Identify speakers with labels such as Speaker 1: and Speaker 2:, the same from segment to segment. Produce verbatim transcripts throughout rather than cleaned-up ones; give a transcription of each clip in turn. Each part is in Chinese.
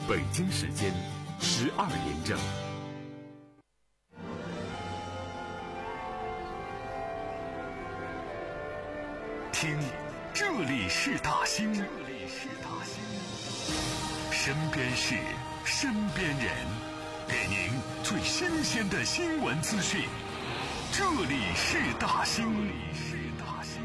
Speaker 1: 北京时间十二点整。听，这里是大兴，这里是大兴，身边事，身边人，给您最新鲜的新闻资讯。这里是大兴，这里是大兴。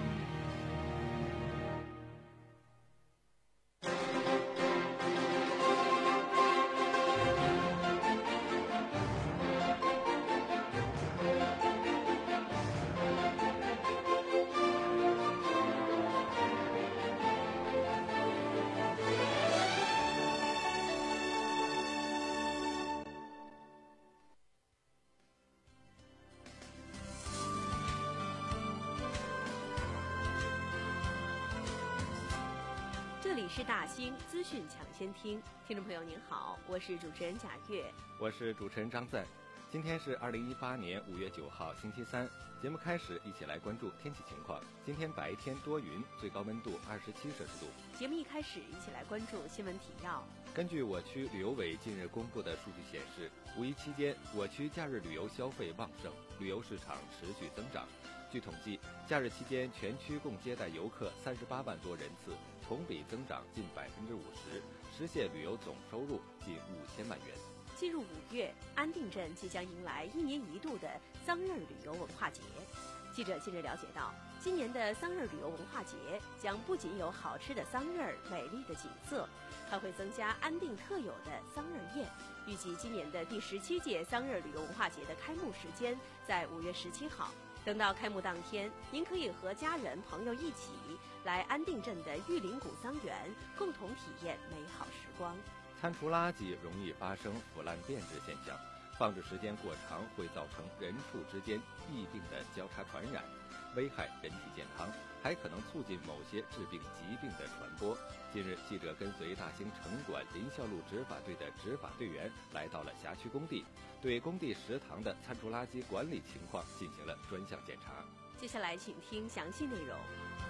Speaker 2: 这里是大兴资讯抢先听，听众朋友您好，我是主持人贾月，
Speaker 3: 我是主持人张赞。今天是二零一八年五月九号星期三，节目开始，一起来关注天气情况。今天白天多云，最高温度二十七摄氏度。
Speaker 2: 节目一开始，一起来关注新闻提要。
Speaker 3: 根据我区旅游委近日公布的数据显示，五一期间我区假日旅游消费旺盛，旅游市场持续增长。据统计，假日期间全区共接待游客三十八万多人次，同比增长近百分之五十，实现旅游总收入近五千万元。
Speaker 2: 进入五月，安定镇即将迎来一年一度的桑葚旅游文化节。记者近日了解到，今年的桑葚旅游文化节将不仅有好吃的桑葚、美丽的景色，还会增加安定特有的桑葚宴。预计今年的第十七届桑葚旅游文化节的开幕时间在五月十七号。等到开幕当天，您可以和家人朋友一起来安定镇的玉林谷桑园，共同体验美好时光。
Speaker 3: 餐厨垃圾容易发生腐烂变质现象，放置时间过长会造成人畜之间疫病的交叉传染，危害人体健康，还可能促进某些致病疾病的传播。近日，记者跟随大兴城管林孝路执法队的执法队员来到了辖区工地，对工地食堂的餐厨垃圾管理情况进行了专项检查。
Speaker 2: 接下来请听详细内容。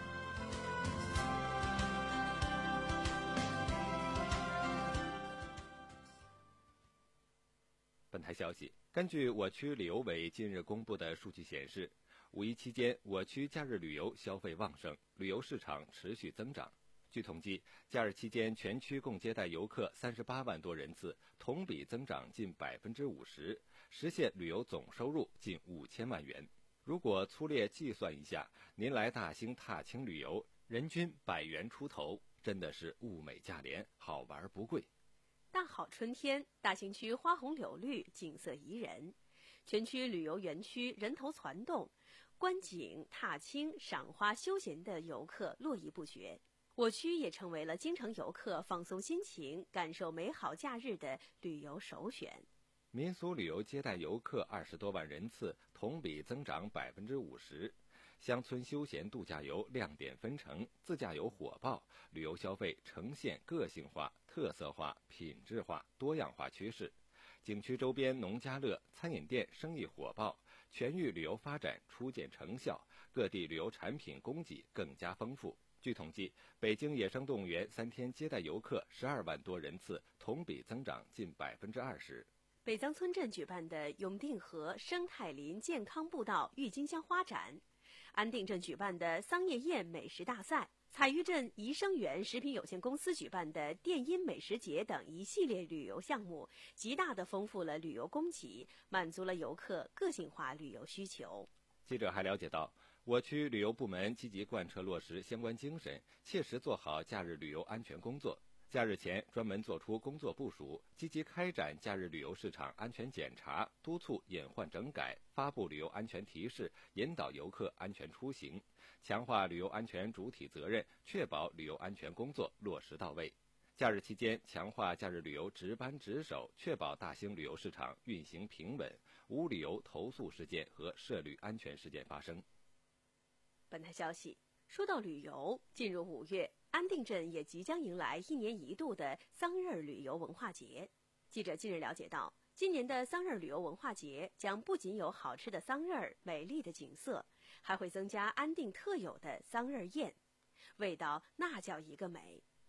Speaker 3: 本台消息，根据我区旅游委近日公布的数据显示，五一期间我区假日旅游消费旺盛，旅游市场持续增长。据统计，假日期间全区共接待游客三十八万多人次，同比增长近百分之五十，实现旅游总收入近五千万元。如果粗略计算一下，您来大兴踏青旅游，人均百元出头，真的是物美价廉，好玩不贵。
Speaker 2: 大好春天，大兴区花红柳绿，景色宜人。全区旅游园区人头攒动，观景、踏青、赏花、休闲的游客络绎不绝。我区也成为了京城游客放松心情、感受美好假日的旅游首选。
Speaker 3: 民俗旅游接待游客二十多万人次，同比增长百分之五十。乡村休闲度假游亮点纷呈，自驾游火爆，旅游消费呈现个性化、特色化、品质化、多样化趋势。景区周边农家乐、餐饮店生意火爆，全域旅游发展初见成效，各地旅游产品供给更加丰富。据统计，北京野生动物园三天接待游客十二万多人次，同比增长近百分之二十。
Speaker 2: 北藏村镇举办的永定河生态林健康步道郁金香花展，安定镇举办的桑叶宴美食大赛，彩玉镇宜生园食品有限公司举办的电音美食节等一系列旅游项目，极大地丰富了旅游供给，满足了游客个性化旅游需求。
Speaker 3: 记者还了解到，我区旅游部门积极贯彻落实相关精神，切实做好假日旅游安全工作。假日前专门作出工作部署，积极开展假日旅游市场安全检查，督促隐患整改，发布旅游安全提示，引导游客安全出行，强化旅游安全主体责任，确保旅游安全工作落实到位。假日期间，强化假日旅游值班值守，确保大兴旅游市场运行平稳，无旅游投诉事件和涉旅安全事件发生。
Speaker 2: 本台消息，说到旅游，进入五月，安定镇也即将迎来一年一度的桑葚旅游文化节。记者近日了解到，今年的桑葚旅游文化节将不仅有好吃的桑葚、美丽的景色，还会增加安定特有的桑葚宴，味道那叫一个美。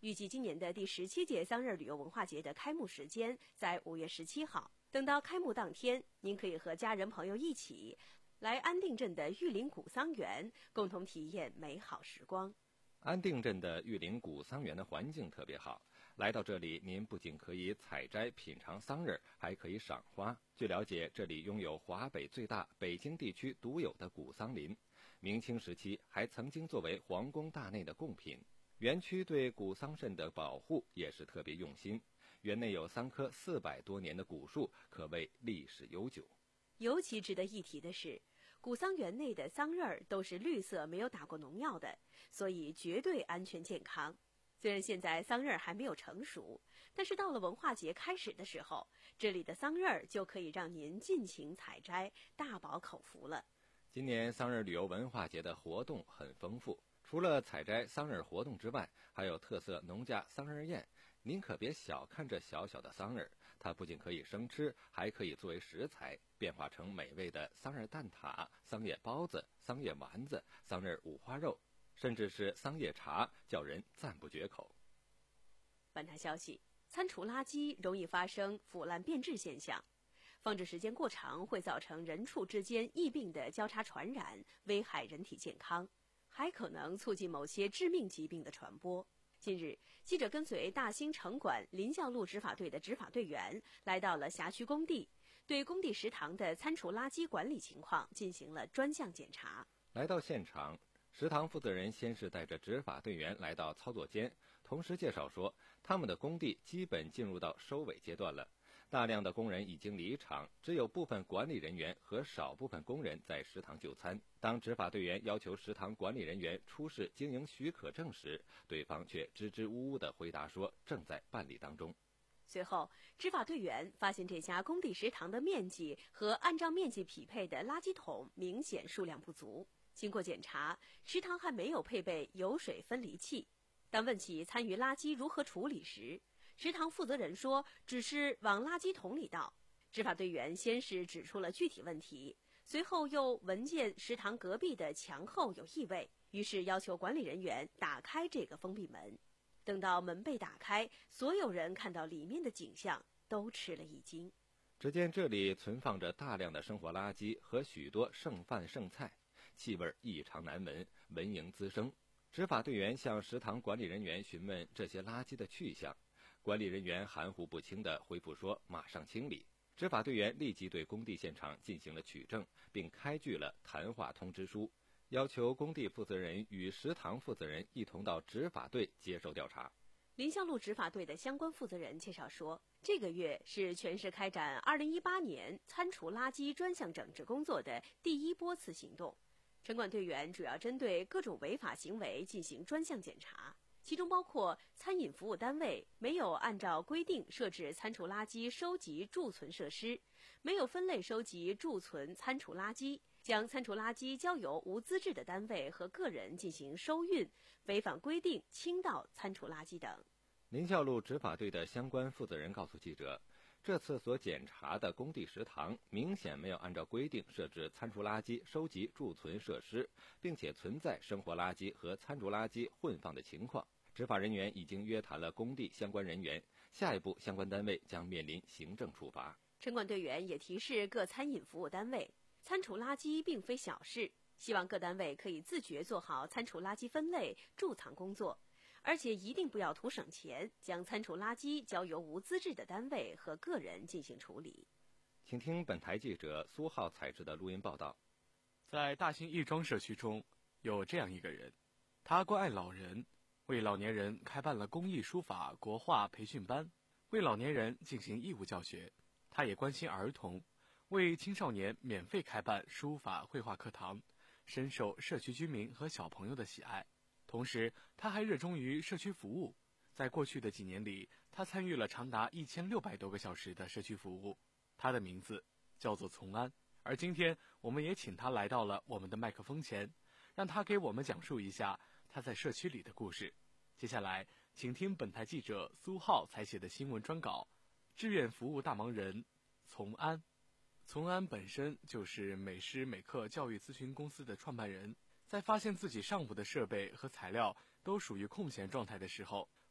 Speaker 2: 预计今年的第十七届桑葚旅游文化节的开幕时间在五月十七号。等到开幕当天，您可以和家人朋友一起来安定镇的玉林古桑园，共同体验美好时光。
Speaker 3: 安定镇的玉林古桑园的环境特别好，来到这里，您不仅可以采摘品尝桑葚，还可以赏花。据了解，这里拥有华北最大、北京地区独有的古桑林，明清时期还曾经作为皇宫大内的贡品。园区对古桑葚的保护也是特别用心，园内有三棵四百多年的古树，可谓历史悠久。
Speaker 2: 尤其值得一提的是，古桑园内的桑葚都是绿色，没有打过农药的，所以绝对安全健康。虽然现在桑葚还没有成熟，但是到了文化节开始的时候，这里的桑葚就可以让您尽情采摘，大饱口福了。
Speaker 3: 今年桑葚旅游文化节的活动很丰富，除了采摘桑葚活动之外，还有特色农家桑葚宴。您可别小看这小小的桑葚，它不仅可以生吃，还可以作为食材，变化成美味的桑葚蛋挞、桑叶包子、桑叶丸子、桑葚五花肉，甚至是桑叶茶，叫人赞不绝口。
Speaker 2: 本台消息，餐厨垃圾容易发生腐烂变质现象，放置时间过长会造成人畜之间疫病的交叉传染，危害人体健康，还可能促进某些致命疾病的传播。近日，记者跟随大兴城管林孝路执法队的执法队员来到了辖区工地，对工地食堂的餐厨垃圾管理情况进行了专项检查。
Speaker 3: 来到现场，食堂负责人先是带着执法队员来到操作间，同时介绍说，他们的工地基本进入到收尾阶段了，大量的工人已经离场，只有部分管理人员和少部分工人在食堂就餐。当执法队员要求食堂管理人员出示经营许可证时，对方却支支吾吾地回答说正在办理当中。
Speaker 2: 随后，执法队员发现这家工地食堂的面积和按照面积匹配的垃圾桶明显数量不足。经过检查，食堂还没有配备油水分离器。当问起残余垃圾如何处理时，食堂负责人说只是往垃圾桶里倒。执法队员先是指出了具体问题，随后又闻见食堂隔壁的墙后有异味，于是要求管理人员打开这个封闭门。等到门被打开，所有人看到里面的景象都吃了一惊。
Speaker 3: 只见这里存放着大量的生活垃圾和许多剩饭剩菜，气味异常难闻，蚊蝇滋生。执法队员向食堂管理人员询问这些垃圾的去向，管理人员含糊不清地回复说马上清理。执法队员立即对工地现场进行了取证，并开具了谈话通知书，要求工地负责人与食堂负责人一同到执法队接受调查。
Speaker 2: 林孝路执法队的相关负责人介绍说，这个月是全市开展二零一八年餐厨垃圾专项整治工作的第一波次行动。城管队员主要针对各种违法行为进行专项检查，其中包括餐饮服务单位没有按照规定设置餐厨垃圾收集贮存设施，没有分类收集贮存餐厨垃圾，将餐厨垃圾交由无资质的单位和个人进行收运，违反规定倾倒餐厨垃圾等。
Speaker 3: 林孝路执法队的相关负责人告诉记者，这次所检查的工地食堂明显没有按照规定设置餐厨垃圾收集贮存设施，并且存在生活垃圾和餐厨垃圾混放的情况。执法人员已经约谈了工地相关人员，下一步相关单位将面临行政处罚。
Speaker 2: 城管队员也提示各餐饮服务单位，餐厨垃圾并非小事，希望各单位可以自觉做好餐厨垃圾分类贮藏工作，而且一定不要图省钱，将餐厨垃圾交由无资质的单位和个人进行处理。
Speaker 3: 请听本台记者苏浩采制的录音报道。
Speaker 4: 在大兴亦庄社区中，有这样一个人，他关爱老人，为老年人开办了公益书法国画培训班，为老年人进行义务教学。他也关心儿童，为青少年免费开办书法绘画课堂，深受社区居民和小朋友的喜爱。同时，他还热衷于社区服务。在过去的几年里，他参与了长达一千六百多个小时的社区服务。他的名字叫做从安。而今天，我们也请他来到了我们的麦克风前，让他给我们讲述一下他在社区里的故事。接下来，请听本台记者苏浩采写的新闻专稿《志愿服务大忙人从安》。从安本身就是美诗美课教育咨询公司的创办人。在发现自己上午的设备和材料都属于空闲状态的时候，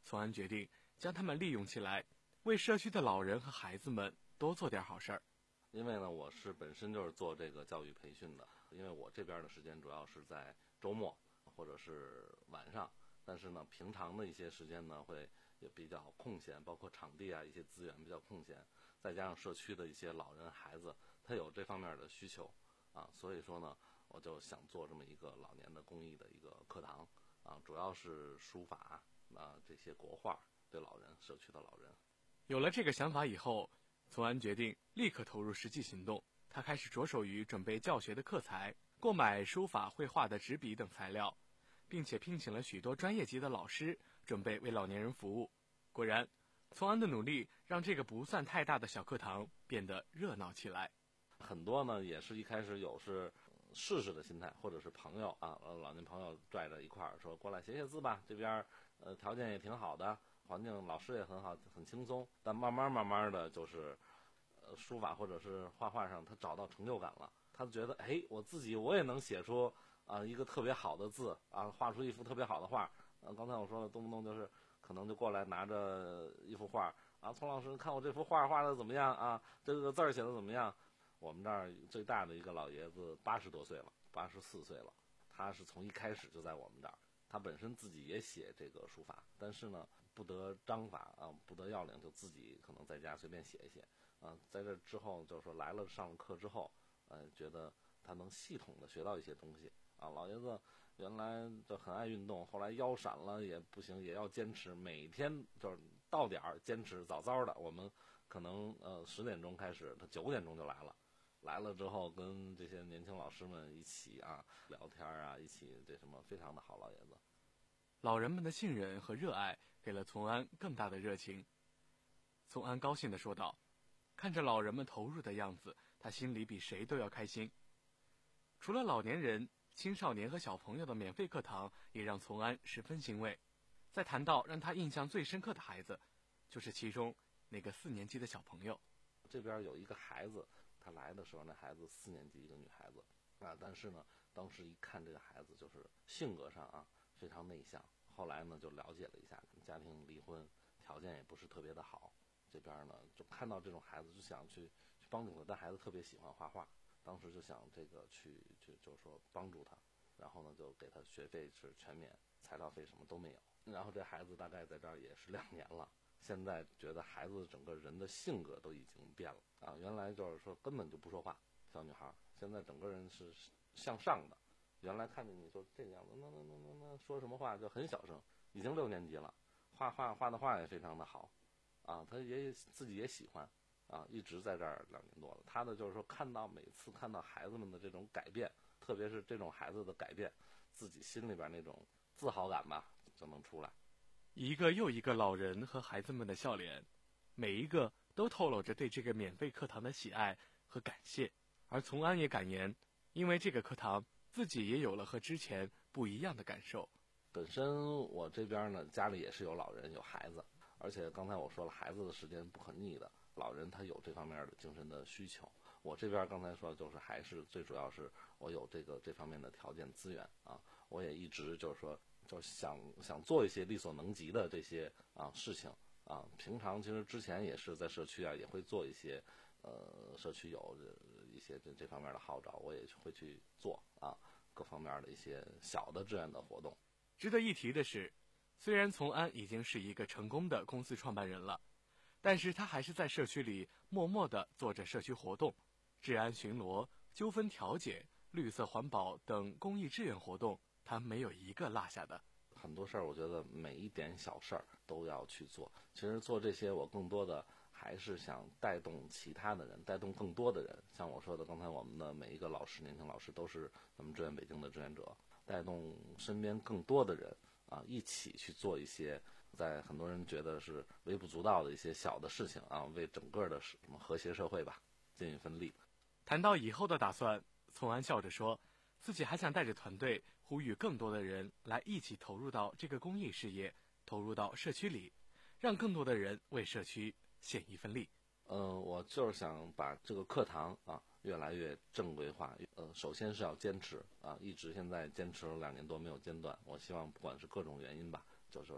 Speaker 4: 从安决定将他们利用起来，为社区的老人和孩子们多做点好事儿。
Speaker 5: 因为呢，我是本身就是做这个教育培训的，因为我这边的时间主要是在周末或者是晚上，但是呢，平常的一些时间呢会也比较空闲，包括场地啊一些资源比较空闲，再加上社区的一些老人孩子，他有这方面的需求啊，所以说呢，我就想做这么一个老年的公益的一个课堂啊，主要是书法啊这些国画对老人社区的老人。
Speaker 4: 有了这个想法以后，从安决定立刻投入实际行动。他开始着手于准备教学的课材，购买书法绘画的纸笔等材料，并且聘请了许多专业级的老师，准备为老年人服务。果然，从安的努力让这个不算太大的小课堂变得热闹起来。
Speaker 5: 很多呢也是一开始有是试试的心态，或者是朋友啊，老年朋友拽着一块儿说过来写写字吧，这边呃条件也挺好的，环境老师也很好，很轻松。但慢慢慢慢的就是呃书法或者是画画上他找到成就感了，他觉得哎我自己我也能写出啊、呃、一个特别好的字啊，画出一幅特别好的画。呃刚才我说的动不动就是可能就过来拿着一幅画啊，丛老师看我这幅画画的怎么样啊，这个字儿写的怎么样。我们这儿最大的一个老爷子八十多岁了，八十四岁了，他是从一开始就在我们这儿，他本身自己也写这个书法，但是呢不得章法啊，不得要领，就自己可能在家随便写一写啊。在这之后就是说来了上了课之后，呃，觉得他能系统的学到一些东西啊。老爷子原来就很爱运动，后来腰闪了也不行，也要坚持，每天就是到点儿坚持，早早的我们可能呃十点钟开始，他九点钟就来了。来了之后跟这些年轻老师们一起啊聊天啊，一起这什么非常的好。老爷子
Speaker 4: 老人们的信任和热爱给了从安更大的热情。从安高兴地说道，看着老人们投入的样子，他心里比谁都要开心。除了老年人、青少年和小朋友的免费课堂也让从安十分欣慰。再谈到让他印象最深刻的孩子，就是其中那个四年级的小朋友。
Speaker 5: 这边有一个孩子，他来的时候那孩子四年级，一个女孩子啊，但是呢当时一看这个孩子就是性格上啊非常内向，后来呢就了解了一下，家庭离婚，条件也不是特别的好，这边呢就看到这种孩子就想去去帮助他，但孩子特别喜欢画画，当时就想这个去去就是说帮助他，然后呢就给他学费是全免，材料费什么都没有。然后这孩子大概在这儿也是两年了，现在觉得孩子整个人的性格都已经变了啊！原来就是说根本就不说话，小女孩现在整个人是向上的。原来看见你说这个样子，那那那那那说什么话就很小声。已经六年级了，画画画的画也非常的好，啊，他也自己也喜欢，啊，一直在这儿两年多了。他的就是说看到每次看到孩子们的这种改变，特别是这种孩子的改变，自己心里边那种自豪感吧就能出来。
Speaker 4: 一个又一个老人和孩子们的笑脸，每一个都透露着对这个免费课堂的喜爱和感谢。而从安也感言，因为这个课堂，自己也有了和之前不一样的感受。
Speaker 5: 本身我这边呢，家里也是有老人有孩子，而且刚才我说了，孩子的时间不可逆的，老人他有这方面的精神的需求。我这边刚才说就是还是最主要是我有这个这方面的条件资源啊，我也一直就是说就是想想做一些力所能及的这些啊事情啊。平常其实之前也是在社区啊也会做一些呃社区有一些这这方面的号召，我也会去做啊各方面的一些小的志愿的活动。
Speaker 4: 值得一提的是，虽然从安已经是一个成功的公司创办人了，但是他还是在社区里默默地做着社区活动，治安巡逻、纠纷调解、绿色环保等公益志愿活动，他没有一个落下的。
Speaker 5: 很多事儿，我觉得每一点小事儿都要去做。其实做这些，我更多的还是想带动其他的人，带动更多的人。像我说的，刚才我们的每一个老师，年轻老师都是咱们志愿北京的志愿者，带动身边更多的人啊，一起去做一些在很多人觉得是微不足道的一些小的事情啊，为整个的什么和谐社会吧尽一份力。
Speaker 4: 谈到以后的打算，从安笑着说，自己还想带着团队呼吁更多的人来一起投入到这个公益事业，投入到社区里，让更多的人为社区献一份力。
Speaker 5: 呃，我就是想把这个课堂啊越来越正规化。呃，首先是要坚持啊，一直现在坚持了两年多没有间断。我希望不管是各种原因吧，就是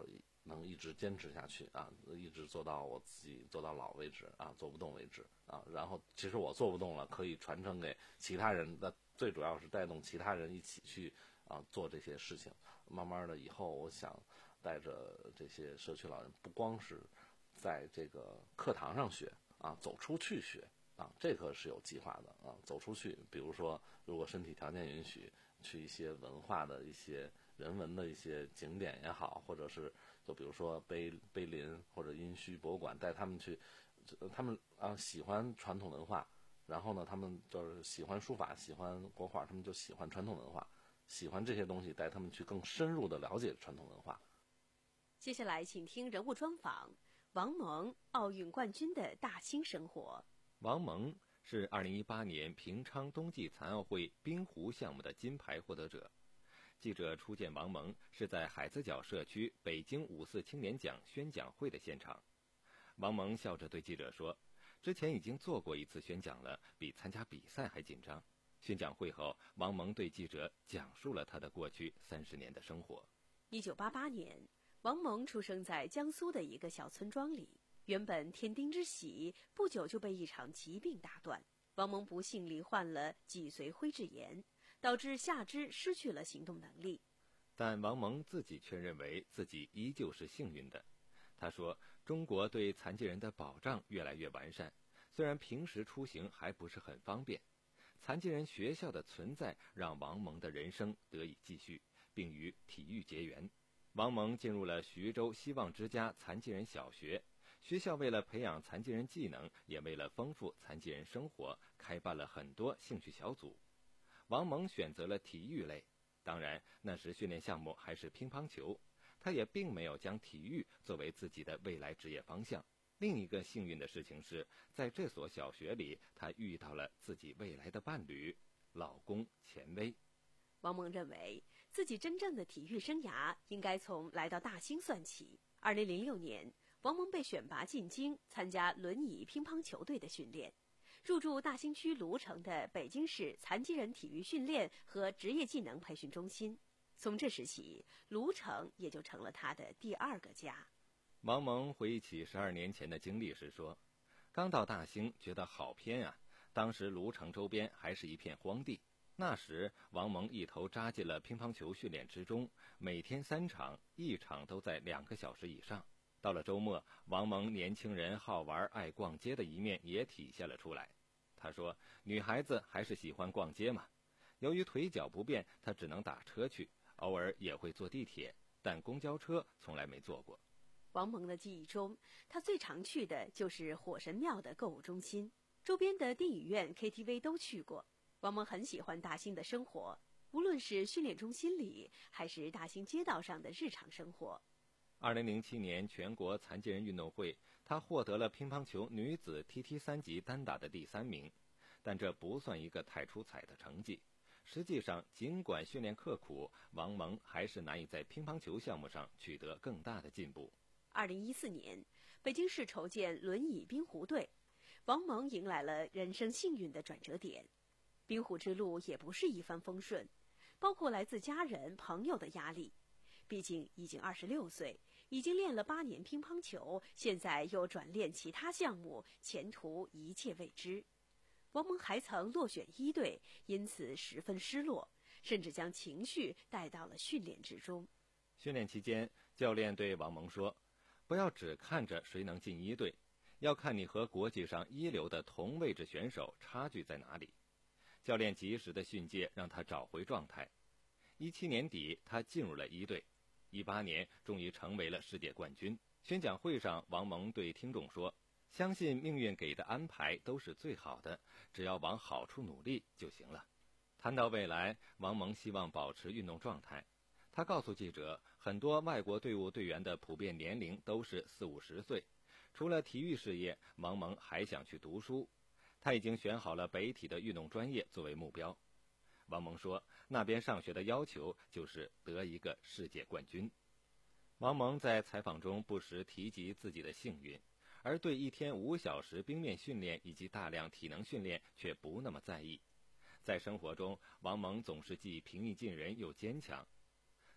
Speaker 5: 能一直坚持下去啊，一直做到我自己做到老为止啊，做不动为止啊。然后其实我做不动了，可以传承给其他人，那最主要是带动其他人一起去啊做这些事情。慢慢的以后，我想带着这些社区老人，不光是在这个课堂上学啊，走出去学啊，这个是有计划的啊，走出去，比如说如果身体条件允许，去一些文化的一些人文的一些景点也好，或者是就比如说碑碑林或者殷墟博物馆，带他们去，他们啊喜欢传统文化，然后呢，他们就是喜欢书法，喜欢国画，他们就喜欢传统文化，喜欢这些东西，带他们去更深入的了解传统文化。
Speaker 2: 接下来，请听人物专访：王蒙，奥运冠军的大兴生活。
Speaker 3: 王蒙是二零一八年平昌冬季残奥会冰壶项目的金牌获得者。记者初见王蒙是在海子角社区北京五四青年奖宣讲会的现场。王蒙笑着对记者说，之前已经做过一次宣讲了，比参加比赛还紧张。宣讲会后，王蒙对记者讲述了他的过去三十年的生活。
Speaker 2: 一九八八年，王蒙出生在江苏的一个小村庄里，原本天丁之喜，不久就被一场疾病打断。王蒙不幸罹患了脊髓灰质炎，导致下肢失去了行动能力。
Speaker 3: 但王蒙自己却认为自己依旧是幸运的。他说，中国对残疾人的保障越来越完善，虽然平时出行还不是很方便。残疾人学校的存在让王蒙的人生得以继续，并与体育结缘。王蒙进入了徐州希望之家残疾人小学，学校为了培养残疾人技能，也为了丰富残疾人生活，开办了很多兴趣小组。王蒙选择了体育类，当然那时训练项目还是乒乓球，他也并没有将体育作为自己的未来职业方向。另一个幸运的事情是，在这所小学里，他遇到了自己未来的伴侣，老公钱威。
Speaker 2: 王蒙认为自己真正的体育生涯应该从来到大兴算起。二零零六年，王蒙被选拔进京参加轮椅乒乓球队的训练，入驻大兴区芦城的北京市残疾人体育训练和职业技能培训中心。从这时起，芦城也就成了他的第二个家。
Speaker 3: 王蒙回忆起十二年前的经历时说，刚到大兴觉得好偏啊，当时芦城周边还是一片荒地。那时王蒙一头扎进了乒乓球训练之中，每天三场，一场都在两个小时以上。到了周末，王蒙年轻人好玩爱逛街的一面也体现了出来。他说，女孩子还是喜欢逛街嘛。由于腿脚不便，他只能打车去，偶尔也会坐地铁，但公交车从来没坐过。
Speaker 2: 王蒙的记忆中，他最常去的就是火神庙的购物中心，周边的电影院、K T V 都去过。王蒙很喜欢大兴的生活，无论是训练中心里，还是大兴街道上的日常生活。
Speaker 3: 二零零七年全国残疾人运动会，他获得了乒乓球女子 T T 三级单打的第三名，但这不算一个太出彩的成绩。实际上，尽管训练刻苦，王蒙还是难以在乒乓球项目上取得更大的进步。
Speaker 2: 二零一四年，北京市筹建轮椅冰壶队，王蒙迎来了人生幸运的转折点。冰壶之路也不是一帆风顺，包括来自家人、朋友的压力。毕竟已经二十六岁，已经练了八年乒乓球，现在又转练其他项目，前途一切未知。王蒙还曾落选一队，因此十分失落，甚至将情绪带到了训练之中。
Speaker 3: 训练期间，教练对王蒙说，不要只看着谁能进一队，要看你和国际上一流的同位置选手差距在哪里。教练及时的训诫让他找回状态。一七年底，他进入了一队，一八年终于成为了世界冠军。宣讲会上，王蒙对听众说，相信命运给的安排都是最好的，只要往好处努力就行了。谈到未来，王蒙希望保持运动状态。他告诉记者，很多外国队伍队员的普遍年龄都是四五十岁。除了体育事业，王蒙还想去读书。他已经选好了北体的运动专业作为目标。王蒙说，那边上学的要求就是得一个世界冠军。王蒙在采访中不时提及自己的幸运，而对一天五小时冰面训练以及大量体能训练却不那么在意。在生活中，王蒙总是既平易近人又坚强。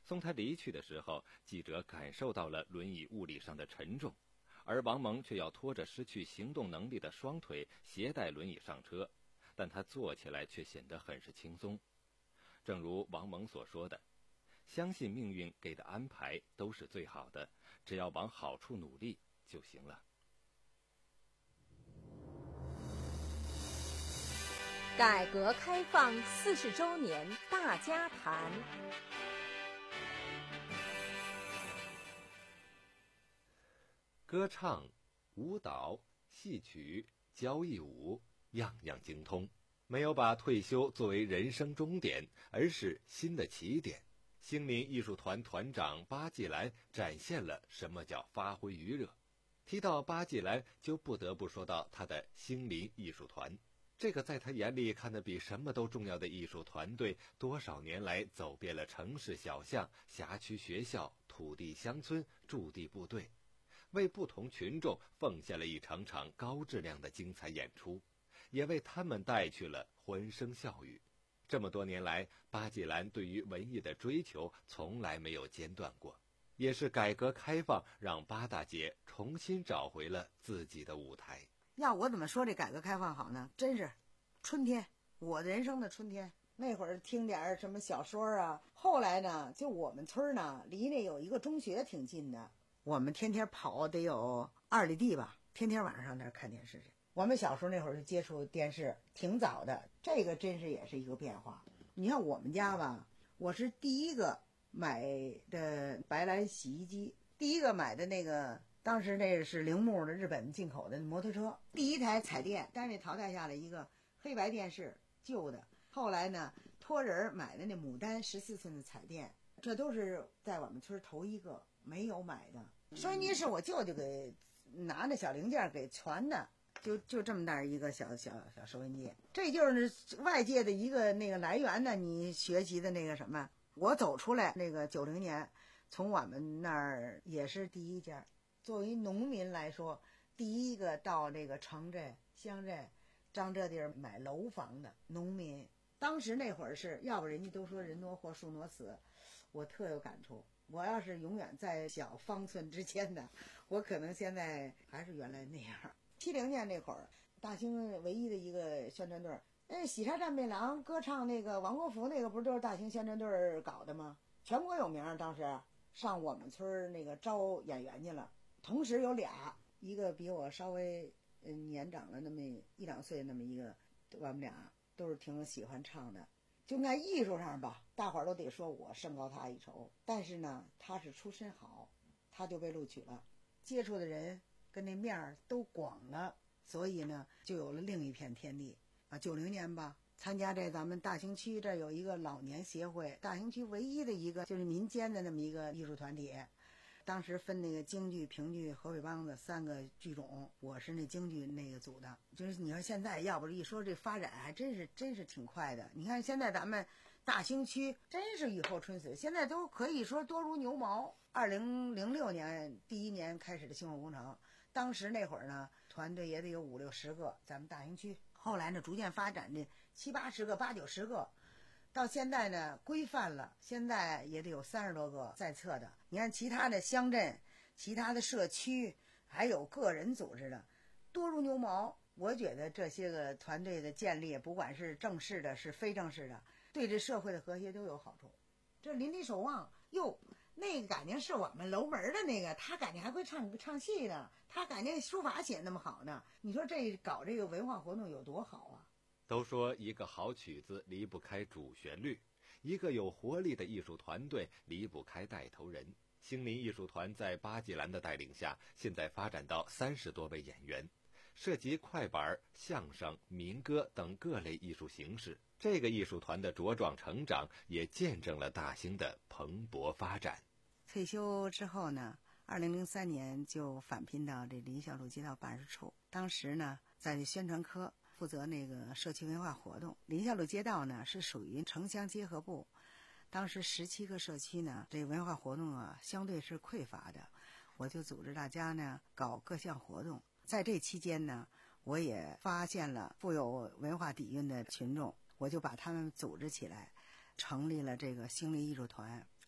Speaker 3: 送他离去的时候，记者感受到了轮椅物理上的沉重，而王蒙却要拖着失去行动能力的双腿携带轮椅上车，但他坐起来却显得很是轻松。正如王蒙所说的，相信命运给的安排都是最好的，只要往好处努力就行了。
Speaker 6: 改革开放四十周年大家谈。
Speaker 3: 歌唱、舞蹈、戏曲、交谊舞，样样精通，没有把退休作为人生终点，而是新的起点。兴林艺术团团长巴季兰展现了什么叫发挥余热。提到巴季兰，就不得不说到他的兴林艺术团。这个在他眼里看得比什么都重要的艺术团队，多少年来走遍了城市小巷、辖区学校、土地乡村、驻地部队，为不同群众奉献了一场场高质量的精彩演出，也为他们带去了欢声笑语。这么多年来，巴季兰对于文艺的追求从来没有间断过，也是改革开放让巴大姐重新找回了自己的舞台。
Speaker 7: 要我怎么说这改革开放好呢？真是春天，我的人生的春天。那会儿听点什么小说啊，后来呢，就我们村呢，离那有一个中学挺近的，我们天天跑得有二里地吧，天天晚上上那儿看电视去。我们小时候那会儿就接触电视，挺早的，这个真是也是一个变化。你看我们家吧，我是第一个买的白兰洗衣机，第一个买的那个。当时那是铃木的日本进口的摩托车，第一台彩电，单位淘汰下来一个黑白电视，旧的。后来呢，托人买的那牡丹十四寸的彩电，这都是在我们村头一个没有买的。收音机是我舅舅给拿着小零件给传的，就就这么大一个小小小收音机，这就是外界的一个那个来源呢。你学习的那个什么，我走出来那个九零年，从我们那儿也是第一家。作为农民来说，第一个到这个城镇、乡镇、张这地儿买楼房的农民，当时那会儿是要不人家都说人挪活树挪死，我特有感触。我要是永远在小方寸之间的，我可能现在还是原来那样。七零年那会儿，大兴唯一的一个宣传队，那喜茶战备郎歌唱那个王国福那个，不是都是大兴宣传队搞的吗？全国有名，当时上我们村那个招演员去了。同时有俩，一个比我稍微年长了那么一两岁，那么一个，我们俩都是挺喜欢唱的。就在艺术上吧，大伙儿都得说我胜高他一筹。但是呢，他是出身好，他就被录取了，接触的人跟那面儿都广了，所以呢，就有了另一片天地啊。九零年吧，参加这咱们大兴区这有一个老年协会，大兴区唯一的一个就是民间的那么一个艺术团体。当时分那个京剧、评剧、河北梆子三个剧种，我是那京剧那个组的。就是你说现在要不是一说这发展，还真是真是挺快的。你看现在咱们大兴区真是雨后春笋，现在都可以说多如牛毛。二零零六年第一年开始的兴隆工程，当时那会儿呢，团队也得有五六十个，咱们大兴区。后来呢，逐渐发展的七八十个、八九十个。到现在呢，规范了，现在也得有三十多个在册的。你看其他的乡镇、其他的社区，还有个人组织的，多如牛毛。我觉得这些个团队的建立，不管是正式的，是非正式的，对这社会的和谐都有好处。这邻里守望，哟，那个感情是我们楼门的那个，他感情还会唱唱戏呢，他感情书法写那么好呢。你说这搞这个文化活动有多好啊？
Speaker 3: 都说一个好曲子离不开主旋律，一个有活力的艺术团队离不开带头人。兴林艺术团在巴季兰的带领下，现在发展到三十多位演员，涉及快板、相声、民歌等各类艺术形式。这个艺术团的茁壮成长，也见证了大兴的蓬勃发展。
Speaker 7: 退休之后呢，二零零三年就返聘到这林孝路街道办事处，当时呢，在宣传科负责那个社区文化活动。林孝路街道呢是属于城乡结合部，当时十七个社区呢，这文化活动啊相对是匮乏的，我就组织大家呢搞各项活动。在这期间呢，我也发现了富有文化底蕴的群众，我就把他们组织起来，成立了这个兴林艺术团。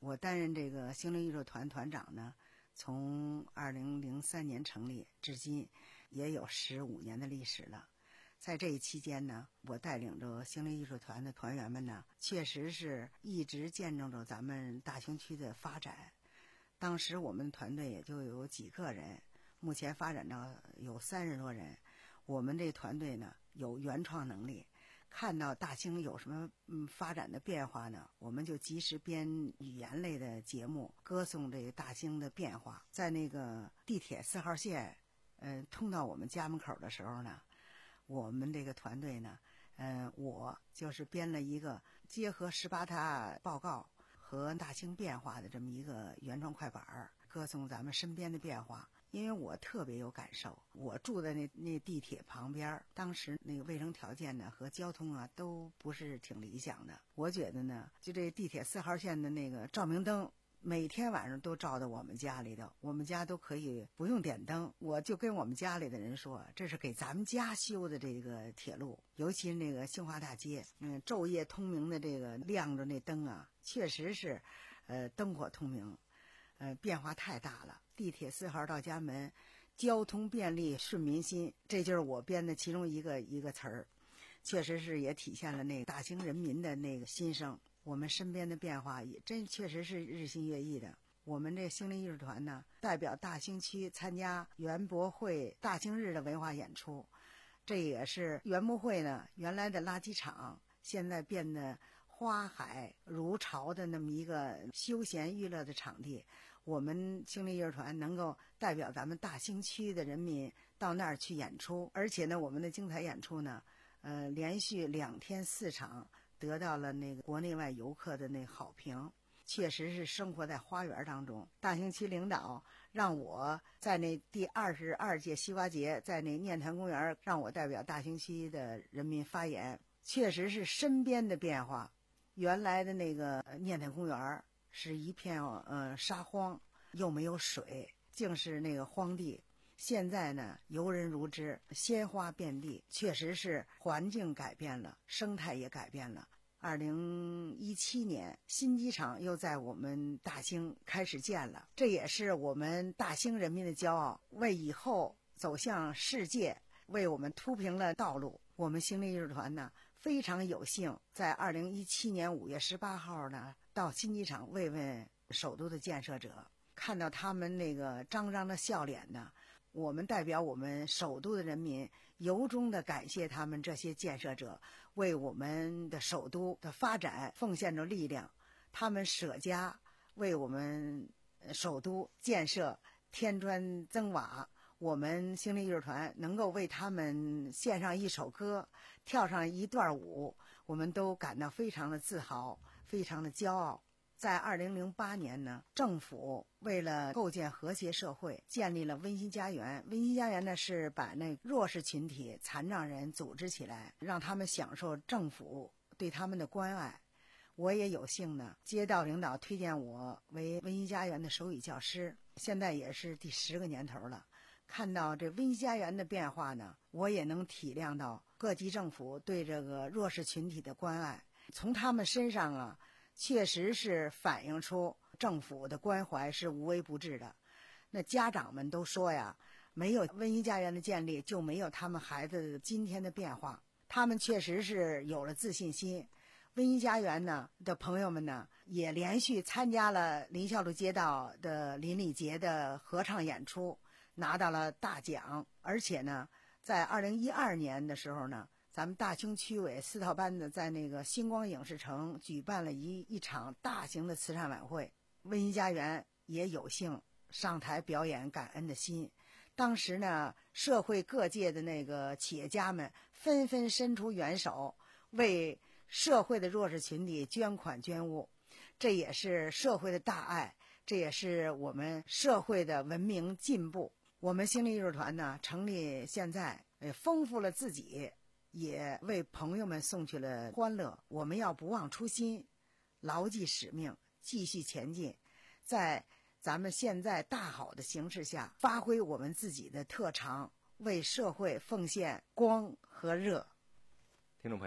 Speaker 7: 我担任这个兴灵艺术团团长呢，从二零零三年成立至今，也有十五年的历史了。在这一期间呢，我带领着兴灵艺术团的团员们呢，确实是一直见证着咱们大兴区的发展。当时我们团队也就有几个人，目前发展到有三十多人。我们这团队呢，有原创能力，看到大兴有什么嗯发展的变化呢，我们就及时编语言类的节目，歌颂这个大兴的变化。在那个地铁四号线，呃，通到我们家门口的时候呢，我们这个团队呢，呃，我就是编了一个结合十八大报告和大兴变化的这么一个原创快板，歌颂咱们身边的变化。因为我特别有感受，我住在那那地铁旁边，当时那个卫生条件呢和交通啊都不是挺理想的。我觉得呢，就这地铁四号线的那个照明灯，每天晚上都照到我们家里头，我们家都可以不用点灯。我就跟我们家里的人说，这是给咱们家修的这个铁路，尤其是那个兴华大街，嗯，昼夜通明的这个亮着那灯啊，确实是，呃，灯火通明。呃，变化太大了。地铁四号到家门，交通便利顺民心，这就是我编的其中一个一个词儿，确实是也体现了那个大兴人民的那个心声。我们身边的变化也真确实是日新月异的。我们这兴灵艺术团呢，代表大兴区参加园博会大兴日的文化演出，这也是园博会呢原来的垃圾场，现在变得花海如潮的那么一个休闲娱乐的场地。我们兴灵艺术团能够代表咱们大兴区的人民到那儿去演出，而且呢，我们的精彩演出呢，呃，连续两天四场得到了那个国内外游客的那个好评，确实是生活在花园当中。大兴区领导让我在那第二十二届西瓜节，在那念坛公园让我代表大兴区的人民发言，确实是身边的变化。原来的那个念坛公园是一片呃沙荒，又没有水，竟是那个荒地。现在呢，游人如织，鲜花遍地，确实是环境改变了，生态也改变了。二零一七年，新机场又在我们大兴开始建了，这也是我们大兴人民的骄傲，为以后走向世界，为我们铺平了道路。我们兴灵艺术团呢，非常有幸在二零一七年五月十八号呢，到新机场慰问首都的建设者，看到他们那个张张的笑脸呢，我们代表我们首都的人民由衷的感谢他们这些建设者，为我们的首都的发展奉献着力量。他们舍家为我们首都建设添砖增瓦，我们兴灵艺术团能够为他们献上一首歌，跳上一段舞，我们都感到非常的自豪，非常的骄傲。在二零零八年呢，政府为了构建和谐社会，建立了温馨家园。温馨家园呢，是把那弱势群体残障人组织起来，让他们享受政府对他们的关爱。我也有幸呢，街道领导推荐我为温馨家园的手语教师，现在也是第十个年头了。看到这温馨家园的变化呢，我也能体谅到各级政府对这个弱势群体的关爱，从他们身上啊，确实是反映出政府的关怀是无微不至的。那家长们都说呀，没有温馨家园的建立，就没有他们孩子今天的变化。他们确实是有了自信心。温馨家园呢的朋友们呢，也连续参加了林孝路街道的邻里节的合唱演出，拿到了大奖。而且呢，在二零一二年的时候呢，咱们大兴区委四套班子在那个星光影视城举办了一一场大型的慈善晚会，温馨家园也有幸上台表演感恩的心。当时呢，社会各界的那个企业家们纷纷伸出援手，为社会的弱势群体捐款捐物，这也是社会的大爱，这也是我们社会的文明进步。我们兴灵艺术团呢，成立现在也丰富了自己，也为朋友们送去了欢乐。我们要不忘初心，牢记使命，继续前进，在咱们现在大好的形势下，发挥我们自己的特长，为社会奉献光和热。
Speaker 3: 听众朋友，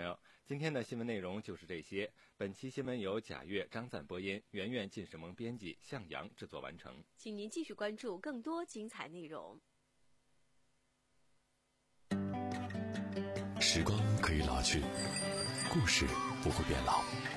Speaker 3: 今天的新闻内容就是这些。本期新闻由贾越、张赞播音，圆圆、晋世萌编辑，向阳制作完成。
Speaker 2: 请您继续关注更多精彩内容。
Speaker 1: 时光可以老去，故事不会变老。